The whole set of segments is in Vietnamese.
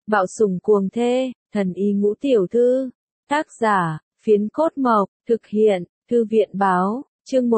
Bạo sủng cuồng thê, thần y ngũ tiểu thư. Tác giả, Phiến Cốt Mộc, thực hiện, Thư viện Báo, chương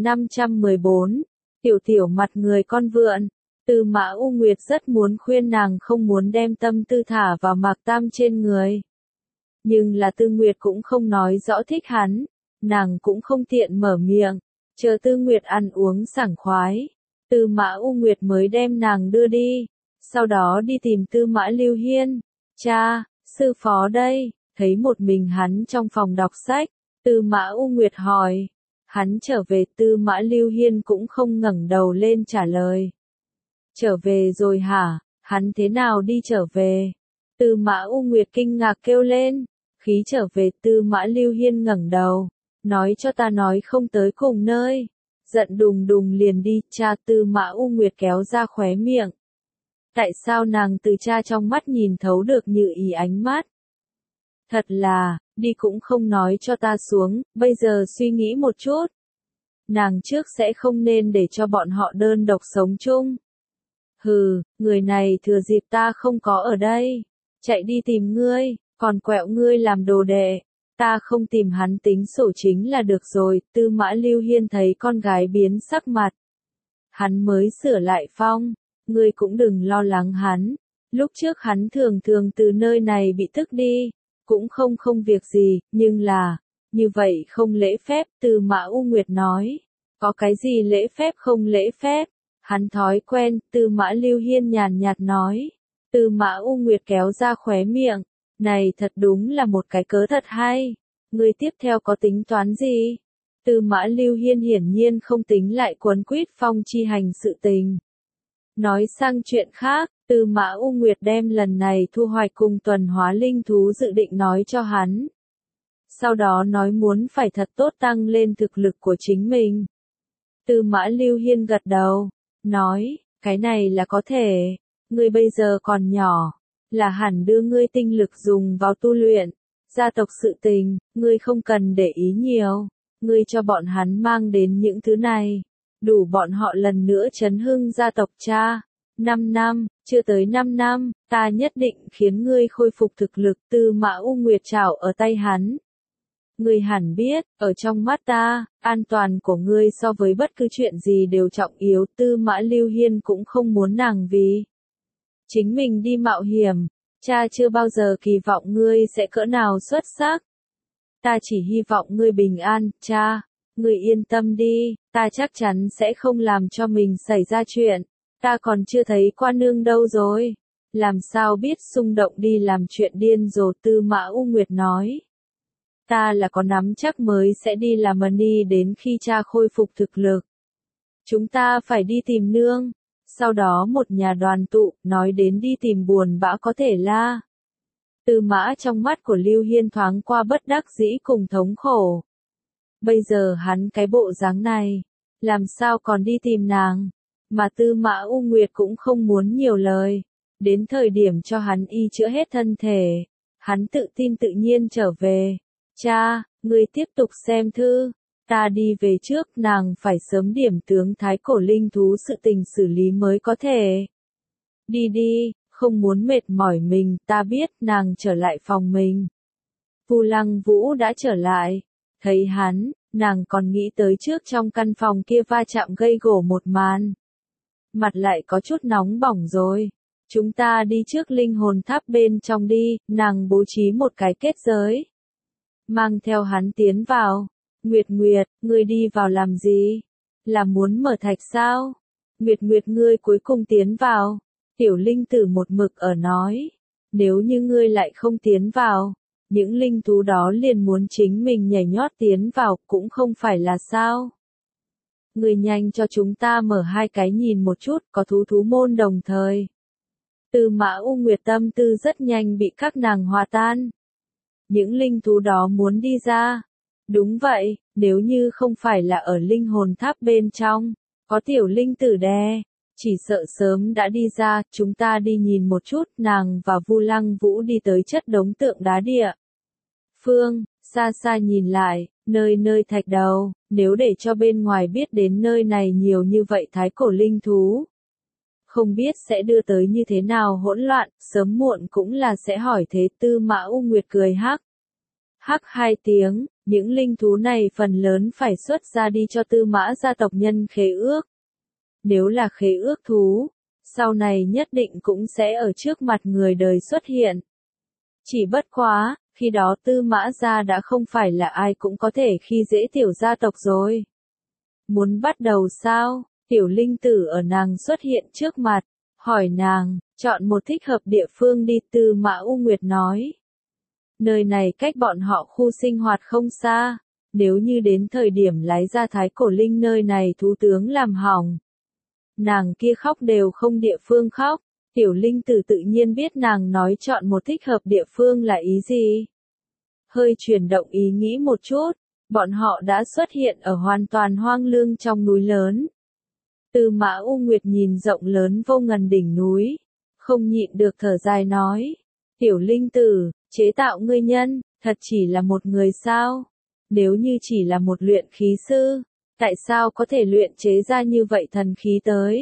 1514. Tiểu tiểu mặt người con vượn. Tư Mã U Nguyệt rất muốn khuyên nàng không muốn đem tâm tư thả vào Mạc Tam trên người. Nhưng là Tư Nguyệt cũng không nói rõ thích hắn, nàng cũng không tiện mở miệng, chờ Tư Nguyệt ăn uống sảng khoái. Tư Mã U Nguyệt mới đem nàng đưa đi, sau đó đi tìm Tư Mã Lưu Hiên. Cha, sư phó đây, thấy một mình hắn trong phòng đọc sách, Tư Mã U Nguyệt hỏi. Hắn trở về. Tư Mã Lưu Hiên cũng không ngẩng đầu lên trả lời. Trở về rồi hả? Hắn thế nào đi trở về? Tư Mã U Nguyệt kinh ngạc kêu lên. Khí trở về. Tư Mã Lưu Hiên ngẩng đầu, nói cho ta nói không tới cùng nơi. Giận đùng đùng liền đi. Cha. Tư Mã U Nguyệt kéo ra khóe miệng. Tại sao nàng từ cha trong mắt nhìn thấu được như ý ánh mắt? Thật là, đi cũng không nói cho ta xuống, bây giờ suy nghĩ một chút. Nàng trước sẽ không nên để cho bọn họ đơn độc sống chung. Hừ, người này thừa dịp ta không có ở đây, chạy đi tìm ngươi, còn quẹo ngươi làm đồ đệ. Ta không tìm hắn tính sổ chính là được rồi. Tư Mã Lưu Hiên thấy con gái biến sắc mặt, hắn mới sửa lại phong. Ngươi cũng đừng lo lắng hắn. Lúc trước hắn thường thường từ nơi này bị tức đi, cũng không việc gì, nhưng là, như vậy không lễ phép. Tư Mã U Nguyệt nói. Có cái gì lễ phép không lễ phép? Hắn thói quen. Tư Mã Lưu Hiên nhàn nhạt nói. Tư Mã U Nguyệt kéo ra khóe miệng. Này thật đúng là một cái cớ thật hay. Ngươi tiếp theo có tính toán gì? Tư Mã Lưu Hiên hiển nhiên không tính lại quấn quýt phong chi hành sự tình. Nói sang chuyện khác, Tư Mã U Nguyệt đem lần này thu hoạch cùng tuần hóa linh thú dự định nói cho hắn. Sau đó nói muốn phải thật tốt tăng lên thực lực của chính mình. Tư Mã Lưu Hiên gật đầu, nói, cái này là có thể, ngươi bây giờ còn nhỏ, là hẳn đưa ngươi tinh lực dùng vào tu luyện. Gia tộc sự tình, ngươi không cần để ý nhiều, ngươi cho bọn hắn mang đến những thứ này, đủ bọn họ lần nữa chấn hưng gia tộc. Cha, 5 năm, chưa tới 5 năm, ta nhất định khiến ngươi khôi phục thực lực. Tư Mã U Nguyệt trảo ở tay hắn. Ngươi hẳn biết, ở trong mắt ta, an toàn của ngươi so với bất cứ chuyện gì đều trọng yếu. Tư Mã Lưu Hiên cũng không muốn nàng vì chính mình đi mạo hiểm. Cha chưa bao giờ kỳ vọng ngươi sẽ cỡ nào xuất sắc. Ta chỉ hy vọng ngươi bình an. Cha, ngươi yên tâm đi, ta chắc chắn sẽ không làm cho mình xảy ra chuyện. Ta còn chưa thấy qua nương đâu rồi. Làm sao biết xung động đi làm chuyện điên rồ. Tư Mã U Nguyệt nói. Ta là có nắm chắc mới sẽ đi làm ni đến khi cha khôi phục thực lực. Chúng ta phải đi tìm nương. Sau đó một nhà đoàn tụ, nói đến đi tìm buồn bã có thể la. Tư Mã trong mắt của Lưu Hiên thoáng qua bất đắc dĩ cùng thống khổ. Bây giờ hắn cái bộ dáng này, làm sao còn đi tìm nàng? Mà Tư Mã U Nguyệt cũng không muốn nhiều lời. Đến thời điểm cho hắn y chữa hết thân thể, hắn tự tin tự nhiên trở về. Cha, ngươi tiếp tục xem thư. Ta đi về trước. Nàng phải sớm điểm tướng thái cổ linh thú sự tình xử lý mới có thể. Đi đi, không muốn mệt mỏi mình. Ta biết. Nàng trở lại phòng mình. Vu Lăng Vũ đã trở lại. Thấy hắn, nàng còn nghĩ tới trước trong căn phòng kia va chạm gây gổ một màn. Mặt lại có chút nóng bỏng rồi. Chúng ta đi trước linh hồn tháp bên trong đi. Nàng bố trí một cái kết giới, mang theo hắn tiến vào. Nguyệt Nguyệt, ngươi đi vào làm gì? Là muốn mở thạch sao? Nguyệt Nguyệt, ngươi cuối cùng tiến vào. Tiểu linh tử một mực ở nói. Nếu như ngươi lại không tiến vào, những linh thú đó liền muốn chính mình nhảy nhót tiến vào, cũng không phải là sao? Ngươi nhanh cho chúng ta mở hai cái nhìn một chút, có thú môn đồng thời. Tư Mã U Nguyệt tâm tư rất nhanh bị các nàng hòa tan. Những linh thú đó muốn đi ra. Đúng vậy, nếu như không phải là ở linh hồn tháp bên trong, có tiểu linh tử đè, chỉ sợ sớm đã đi ra. Chúng ta đi nhìn một chút. Nàng và Vu Lăng Vũ đi tới chất đống tượng đá địa phương, xa xa nhìn lại, nơi nơi thạch đầu. Nếu để cho bên ngoài biết đến nơi này nhiều như vậy thái cổ linh thú, không biết sẽ đưa tới như thế nào hỗn loạn, sớm muộn cũng là sẽ hỏi thế. Tư Mã U Nguyệt cười hắc. Hắc hai tiếng, những linh thú này phần lớn phải xuất ra đi cho Tư Mã gia tộc nhân khế ước. Nếu là khế ước thú, sau này nhất định cũng sẽ ở trước mặt người đời xuất hiện. Chỉ bất quá, khi đó Tư Mã gia đã không phải là ai cũng có thể khi dễ tiểu gia tộc rồi. Muốn bắt đầu sao? Tiểu linh tử ở nàng xuất hiện trước mặt, hỏi nàng, chọn một thích hợp địa phương đi. Tư Mã U Nguyệt nói. Nơi này cách bọn họ khu sinh hoạt không xa, nếu như đến thời điểm lái ra Thái Cổ Linh nơi này thú tướng làm hỏng. Nàng kia khóc đều không địa phương khóc, tiểu linh tử tự nhiên biết nàng nói chọn một thích hợp địa phương là ý gì. Hơi chuyển động ý nghĩ một chút, bọn họ đã xuất hiện ở hoàn toàn hoang lương trong núi lớn. Tư Mã U Nguyệt nhìn rộng lớn vô ngần đỉnh núi, không nhịn được thở dài nói, tiểu linh tử, chế tạo ngươi nhân, thật chỉ là một người sao? Nếu như chỉ là một luyện khí sư, tại sao có thể luyện chế ra như vậy thần khí tới?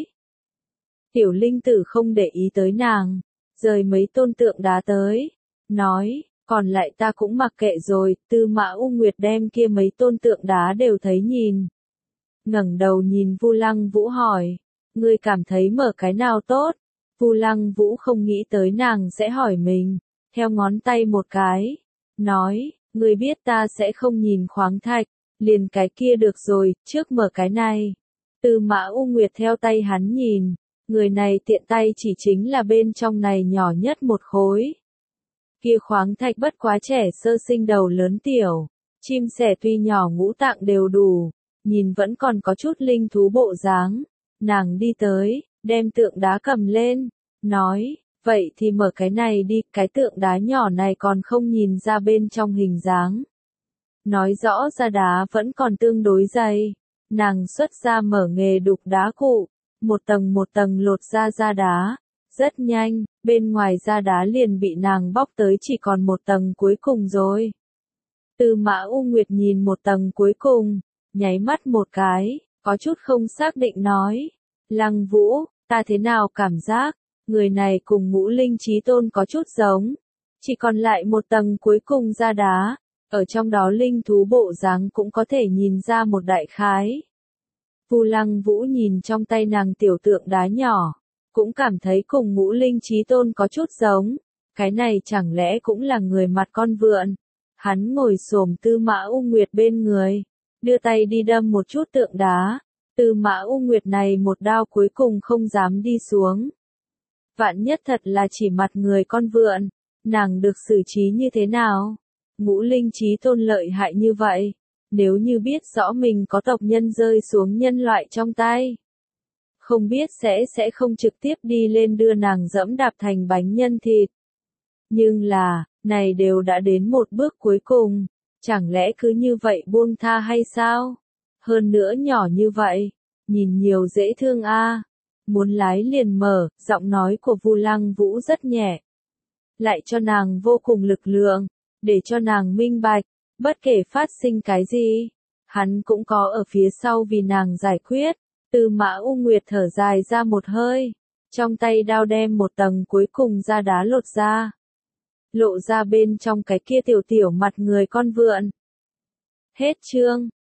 Tiểu linh tử không để ý tới nàng, rời mấy tôn tượng đá tới, nói, còn lại ta cũng mặc kệ rồi. Tư Mã U Nguyệt đem kia mấy tôn tượng đá đều thấy nhìn. Ngẩng đầu nhìn Vu Lăng Vũ hỏi, ngươi cảm thấy mở cái nào tốt? Vu Lăng Vũ không nghĩ tới nàng sẽ hỏi mình, theo ngón tay một cái, nói, ngươi biết ta sẽ không nhìn khoáng thạch, liền cái kia được rồi, trước mở cái này. Tư Mã U Nguyệt theo tay hắn nhìn, người này tiện tay chỉ chính là bên trong này nhỏ nhất một khối. Kia khoáng thạch bất quá trẻ sơ sinh đầu lớn tiểu, chim sẻ tuy nhỏ ngũ tạng đều đủ, nhìn vẫn còn có chút linh thú bộ dáng. Nàng đi tới, đem tượng đá cầm lên, nói, vậy thì mở cái này đi, cái tượng đá nhỏ này còn không nhìn ra bên trong hình dáng. Nói rõ ra đá vẫn còn tương đối dày, nàng xuất ra mở nghề đục đá cụ, một tầng lột ra đá, rất nhanh, bên ngoài da đá liền bị nàng bóc tới chỉ còn một tầng cuối cùng rồi. Tư Mã U Nguyệt nhìn một tầng cuối cùng, nháy mắt một cái, có chút không xác định nói, Lăng Vũ, ta thế nào cảm giác, người này cùng Ngũ Linh Chí Tôn có chút giống, chỉ còn lại một tầng cuối cùng da đá, ở trong đó linh thú bộ dáng cũng có thể nhìn ra một đại khái. Vu Lăng Vũ nhìn trong tay nàng tiểu tượng đá nhỏ, cũng cảm thấy cùng Ngũ Linh Chí Tôn có chút giống, cái này chẳng lẽ cũng là người mặt con vượn. Hắn ngồi xổm Tư Mã U Nguyệt bên người, đưa tay đi đâm một chút tượng đá. Tư Mã U Nguyệt này một đao cuối cùng không dám đi xuống. Vạn nhất thật là chỉ mặt người con vượn, nàng được xử trí như thế nào? Ngũ Linh Chí Tôn lợi hại như vậy, nếu như biết rõ mình có tộc nhân rơi xuống nhân loại trong tay, không biết sẽ không trực tiếp đi lên đưa nàng dẫm đạp thành bánh nhân thịt. Nhưng là, này đều đã đến một bước cuối cùng, chẳng lẽ cứ như vậy buông tha hay sao? Hơn nữa nhỏ như vậy, nhìn nhiều dễ thương a. Muốn lái liền mở, giọng nói của Vu Lăng Vũ rất nhẹ, lại cho nàng vô cùng lực lượng, để cho nàng minh bạch, bất kể phát sinh cái gì, hắn cũng có ở phía sau vì nàng giải quyết. Tư Mã U Nguyệt thở dài ra một hơi, trong tay đao đem một tầng cuối cùng da đá lột ra, lộ ra bên trong cái kia tiểu tiểu mặt người con vượn. Hết chương.